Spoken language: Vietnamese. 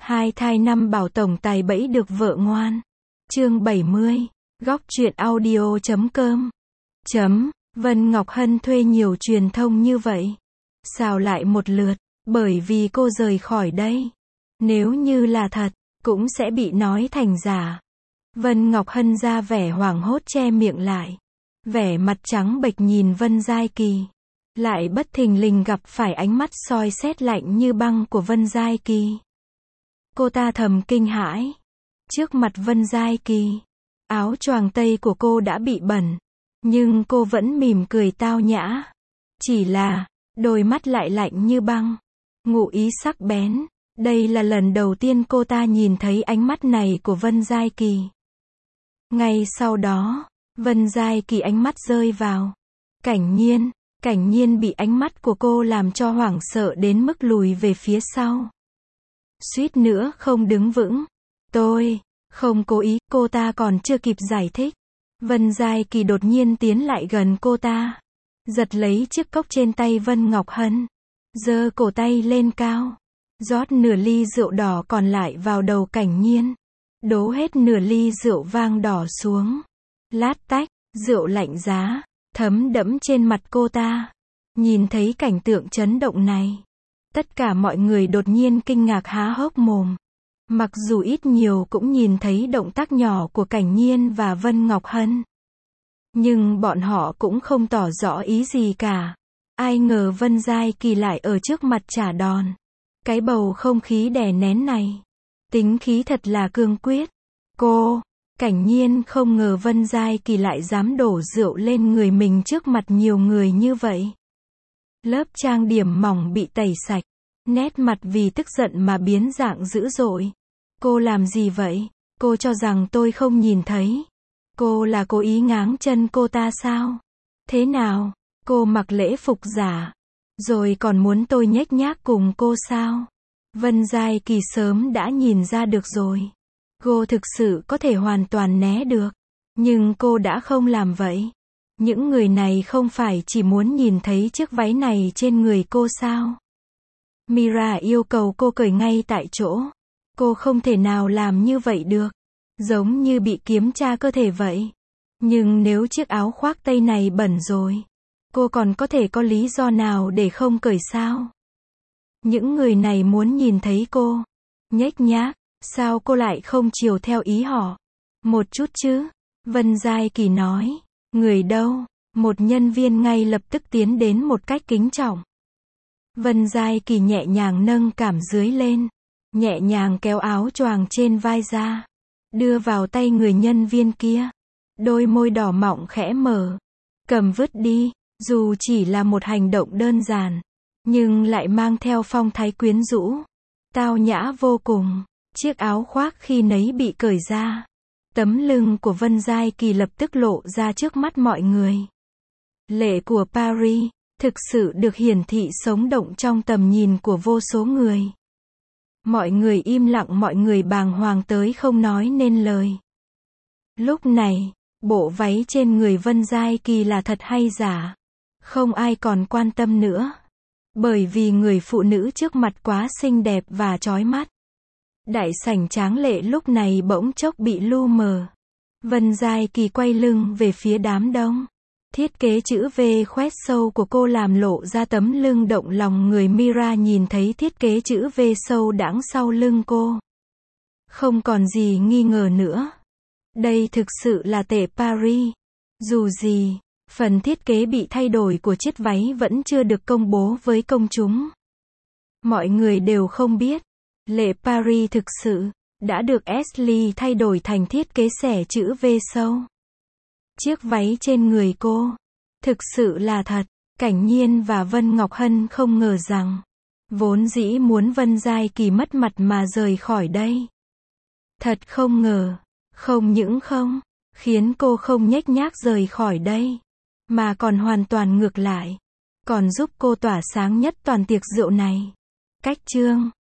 Hai thai năm bảo tổng tài bẫy được vợ ngoan. Chương 70. Góc truyện audio.com. Vân Ngọc Hân thuê nhiều truyền thông như vậy. Sao lại một lượt? Bởi vì cô rời khỏi đây. Nếu như là thật, cũng sẽ bị nói thành giả. Vân Ngọc Hân ra vẻ hoảng hốt che miệng lại. Vẻ mặt trắng bệch nhìn Vân Giai Kỳ. Lại bất thình lình gặp phải ánh mắt soi xét lạnh như băng của Vân Giai Kỳ. Cô ta thầm kinh hãi. Trước mặt Vân Giai Kỳ, áo choàng tây của cô đã bị bẩn. Nhưng cô vẫn mỉm cười tao nhã. Chỉ là, đôi mắt lại lạnh như băng. Ngụ ý sắc bén. Đây là lần đầu tiên cô ta nhìn thấy ánh mắt này của Vân Giai Kỳ. Ngay sau đó, Vân Giai Kỳ ánh mắt rơi vào Cảnh Nhiên bị ánh mắt của cô làm cho hoảng sợ đến mức lùi về phía sau. Suýt nữa không đứng vững. Tôi không cố ý, cô ta còn chưa kịp giải thích. Vân Giai Kỳ đột nhiên tiến lại gần cô ta. Giật lấy chiếc cốc trên tay Vân Ngọc Hân. Giơ cổ tay lên cao. Rót nửa ly rượu đỏ còn lại vào đầu Cảnh Nhiên. Đổ hết nửa ly rượu vang đỏ xuống. Lát tách, rượu lạnh giá, thấm đẫm trên mặt cô ta. Nhìn thấy cảnh tượng chấn động này. Tất cả mọi người đột nhiên kinh ngạc há hốc mồm. Mặc dù ít nhiều cũng nhìn thấy động tác nhỏ của Cảnh Nhiên và Vân Ngọc Hân. Nhưng bọn họ cũng không tỏ rõ ý gì cả. Ai ngờ Vân Giai Kỳ lại ở trước mặt trả đòn. Cái bầu không khí đè nén này. Tính khí thật là cương quyết. Cảnh Nhiên không ngờ Vân Giai Kỳ lại dám đổ rượu lên người mình trước mặt nhiều người như vậy. Lớp trang điểm mỏng bị tẩy sạch. Nét mặt vì tức giận mà biến dạng dữ dội. Cô làm gì vậy? Cô cho rằng tôi không nhìn thấy. Cô là cố ý ngáng chân cô ta sao? Thế nào? Cô mặc lễ phục giả. Rồi còn muốn tôi nhếch nhác cùng cô sao? Vân Giai Kỳ sớm đã nhìn ra được rồi. Cô thực sự có thể hoàn toàn né được. Nhưng cô đã không làm vậy. Những người này không phải chỉ muốn nhìn thấy chiếc váy này trên người cô sao? Mira yêu cầu cô cởi ngay tại chỗ. Cô không thể nào làm như vậy được. Giống như bị kiểm tra cơ thể vậy. Nhưng nếu chiếc áo khoác tây này bẩn rồi, cô còn có thể có lý do nào để không cởi sao? Những người này muốn nhìn thấy cô nhếch nhác, sao cô lại không chiều theo ý họ? Một chút chứ? Vân Giai Kỳ nói. Người đâu? Một nhân viên ngay lập tức tiến đến một cách kính trọng. Vân Giai Kỳ nhẹ nhàng nâng cảm dưới lên. Nhẹ nhàng kéo áo choàng trên vai ra. Đưa vào tay người nhân viên kia. Đôi môi đỏ mọng khẽ mở. Cầm vứt đi. Dù chỉ là một hành động đơn giản, nhưng lại mang theo phong thái quyến rũ. Tao nhã vô cùng. Chiếc áo khoác khi nấy bị cởi ra. Tấm lưng của Vân Giai Kỳ lập tức lộ ra trước mắt mọi người. Lệ của Paris, thực sự được hiển thị sống động trong tầm nhìn của vô số người. Mọi người im lặng, mọi người bàng hoàng tới không nói nên lời. Lúc này, bộ váy trên người Vân Giai Kỳ là thật hay giả? Không ai còn quan tâm nữa. Bởi vì người phụ nữ trước mặt quá xinh đẹp và chói mắt. Đại sảnh tráng lệ lúc này bỗng chốc bị lu mờ. Vân Giai Kỳ quay lưng về phía đám đông. Thiết kế chữ V khoét sâu của cô làm lộ ra tấm lưng động lòng người. Mira nhìn thấy thiết kế chữ V sâu đãng sau lưng cô. Không còn gì nghi ngờ nữa. Đây thực sự là tệ Paris. Dù gì, phần thiết kế bị thay đổi của chiếc váy vẫn chưa được công bố với công chúng. Mọi người đều không biết. Lệ Paris thực sự đã được Ashley thay đổi thành thiết kế xẻ chữ V sâu. Chiếc váy trên người cô thực sự là thật. Cảnh Nhiên và Vân Ngọc Hân không ngờ rằng vốn dĩ muốn Vân Giai Kỳ mất mặt mà rời khỏi đây. Thật không ngờ, không những không khiến cô không nhếch nhác rời khỏi đây, mà còn hoàn toàn ngược lại, còn giúp cô tỏa sáng nhất toàn tiệc rượu này. Cách chương